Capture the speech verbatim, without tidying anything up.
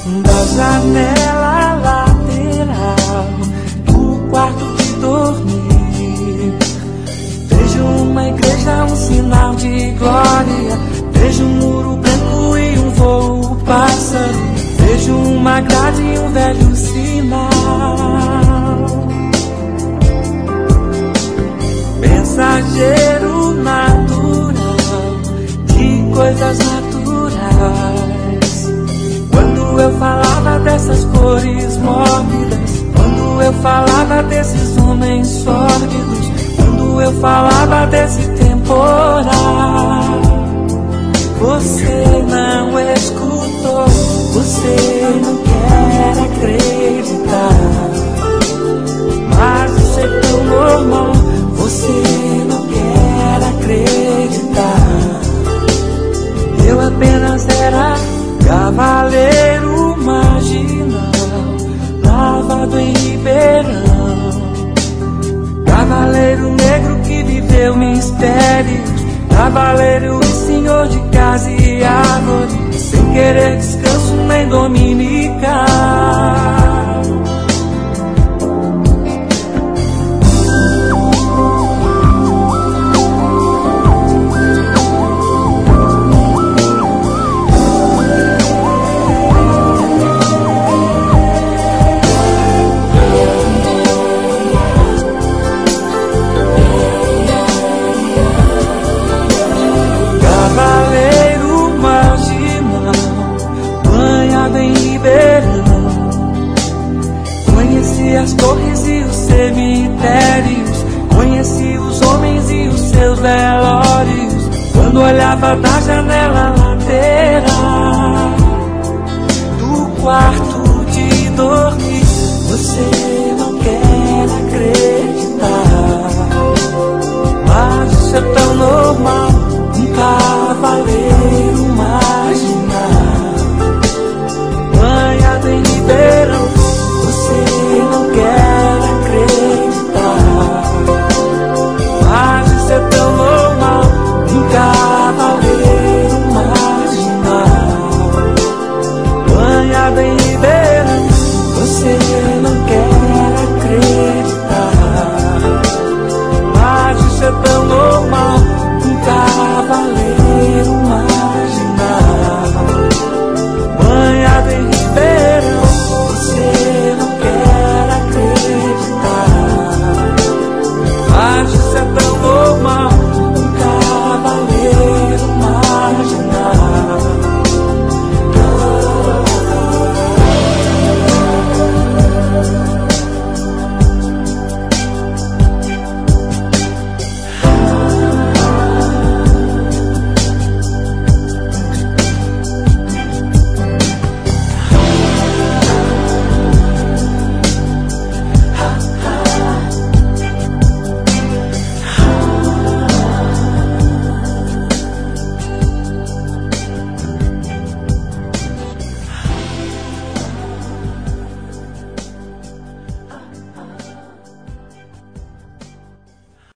da janela lateral do quarto de dormir. Vejo uma igreja, um sinal de glória. Vejo um muro branco e um voo passando. Vejo uma grade e um velho sinal. Mensageiro natural de coisas naturais. Quando eu falava dessas cores mórbidas, quando eu falava desses homens sórdidos, quando eu falava desse temporal, você não escutou, você não quer acreditar. Mas isso é tão normal, você não quer acreditar. Eu apenas era cavaleiro marginal, lavado em Ribeirão. Cavaleiro negro que viveu mistérios, cavaleiro e senhor de casa e árvore, sem querer descanso nem dominical. Conheci as torres e os cemitérios, conheci os homens e os seus velórios, quando olhava da janela lateral.